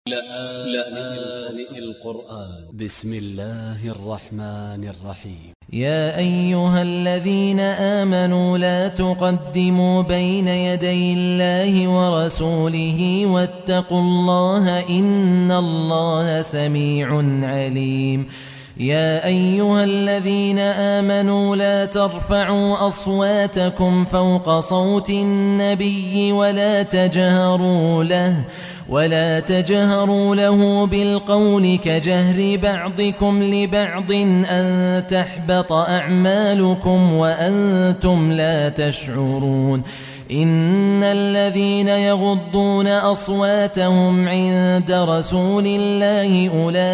لآن القرآن ب س م الله الرحمن الرحيم. يا أيها الذين آمنوا لا تقدموا بين يدي الله ورسوله واتقوا الله إن الله سميع عليم. يا أيها الذين آمنوا لا ترفعوا أصواتكم فوق صوت النبي ولا تجهروا له بالقول كجهر بعضكم لبعض أن تحبط أعمالكم وأنتم لا تشعرون. إن الذين يغضون أصواتهم عند رسول الله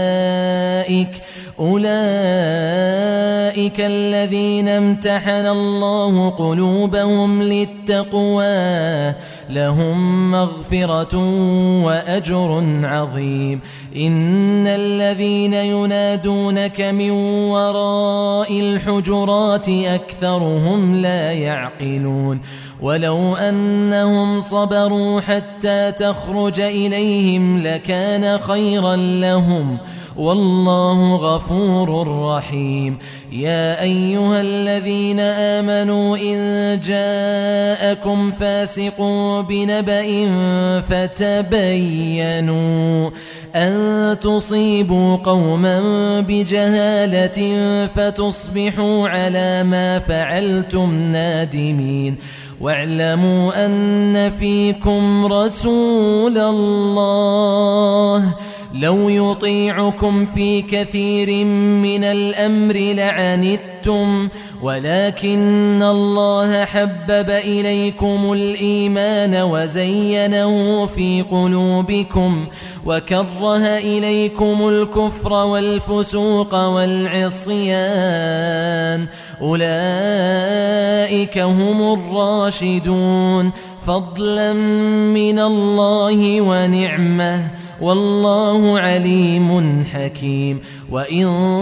أولئك الذين امتحن الله قلوبهم للتقوى لهم مغفرة وأجر عظيم. إن الذين ينادونك من وراء الحجرات أكثرهم لا يعقلون. ولو أنهم صبروا حتى تخرج إليهم لكان خيرا لهم والله غفور رحيم. يا أيها الذين آمنوا إن جاءكم فاسق بنبأ فتبينوا أن تصيبوا قوما بجهالة فتصبحوا على ما فعلتم نادمين. واعلموا أن فيكم رسول الله لو يطيعكم في كثير من الأمر لعنتم ولكن الله حبب إليكم الإيمان وزينه في قلوبكم وكره إليكم الكفر والفسوق والعصيان أولئك هم الراشدون فضلا من الله ونعمه والله عليم حكيم. وإن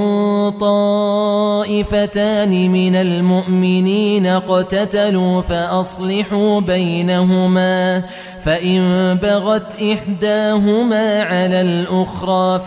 طائفتان من المؤمنين اقتتلوا فأصلحوا بينهما فإن بغت إحداهما على الأخرى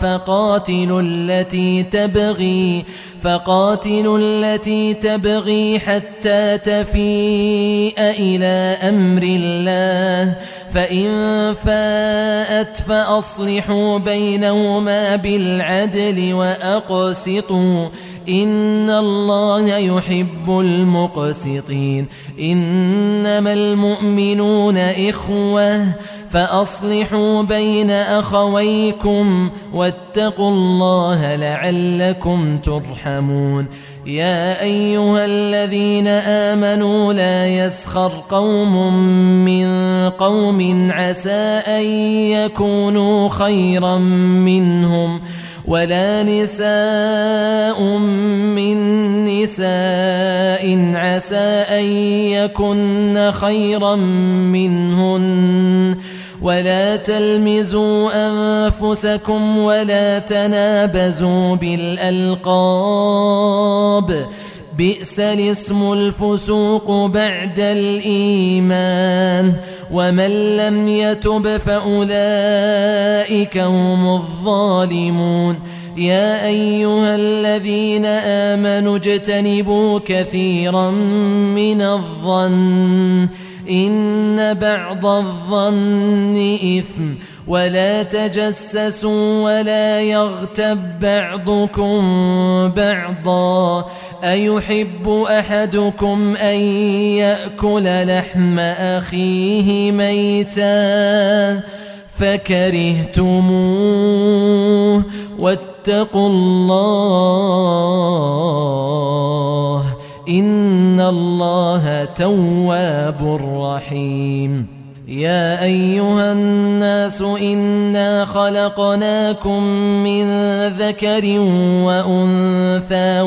فقاتلوا التي تبغي حتى تفيء إلى أمر الله فإن فاءت فأصلحوا بينهما بالعدل وأقسطوا إن الله يحب المقسطين. إنما المؤمنون إخوة فأصلحوا بين أخويكم واتقوا الله لعلكم ترحمون. يا أيها الذين آمنوا لا يسخر قوم من قوم عسى أن يكونوا خيرا منهم ولا نساء من نساء عسى أن يكن خيرا منهن ولا تلمزوا أنفسكم ولا تنابزوا بالألقاب بئس الاسم الفسوق بعد الإيمان ومن لم يتب فأولئك هم الظالمون. يا أيها الذين آمنوا اجتنبوا كثيرا من الظن إن بعض الظن إثم ولا تجسسوا ولا يغتب بعضكم بعضا أيحب أحدكم أن يأكل لحم أخيه ميتا فكرهتموه واتقوا الله إن الله تواب رحيم. يا أيها الناس إنا خلقناكم من ذكر وأنثى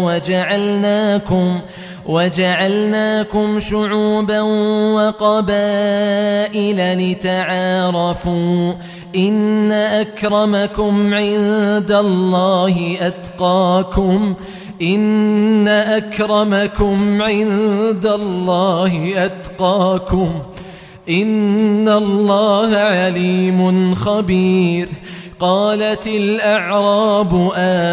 وجعلناكم شعوبا وقبائل لتعارفوا إن أكرمكم عند الله أتقاكم إن أكرمكم عند الله أتقاكم إن الله عليم خبير. قالت الأعراب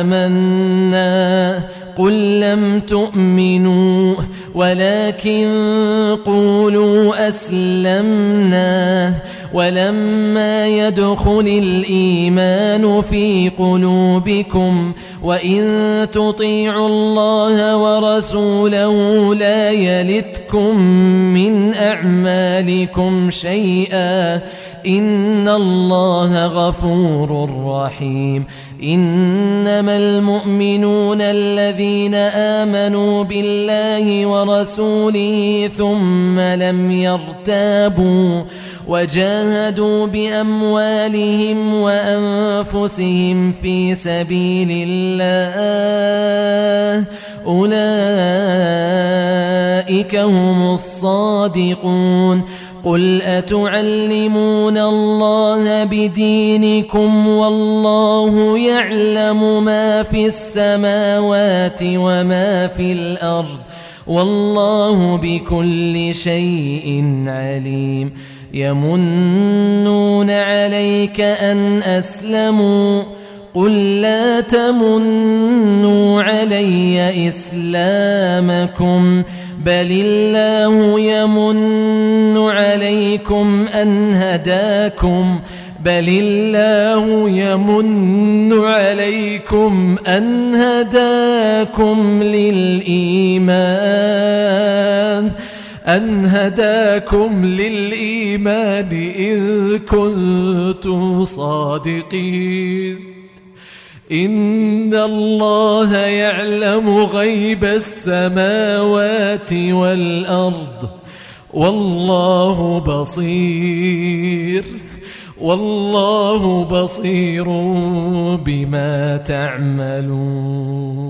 آمنا قل لم تؤمنوا ولكن قولوا أسلمنا ولما يدخل الإيمان في قلوبكم وإن تطيعوا الله ورسوله لا يلتكم من أعمالكم شيئا إن الله غفور رحيم. إنما المؤمنون الذين آمنوا بالله ورسوله ثم لم يرتابوا وجاهدوا بأموالهم وأنفسهم في سبيل الله أولئك هم الصادقون. قل أتعلمون الله بدينكم والله يعلم ما في السماوات وما في الأرض والله بكل شيء عليم. يمنون عليك أن أسلموا قل لا تمنوا علي إسلامكم بل الله يمن عليكم أن هداكم للإيمان إن كنتم صادقين. إن الله يعلم غيب السماوات والأرض والله بصير بما تعملون.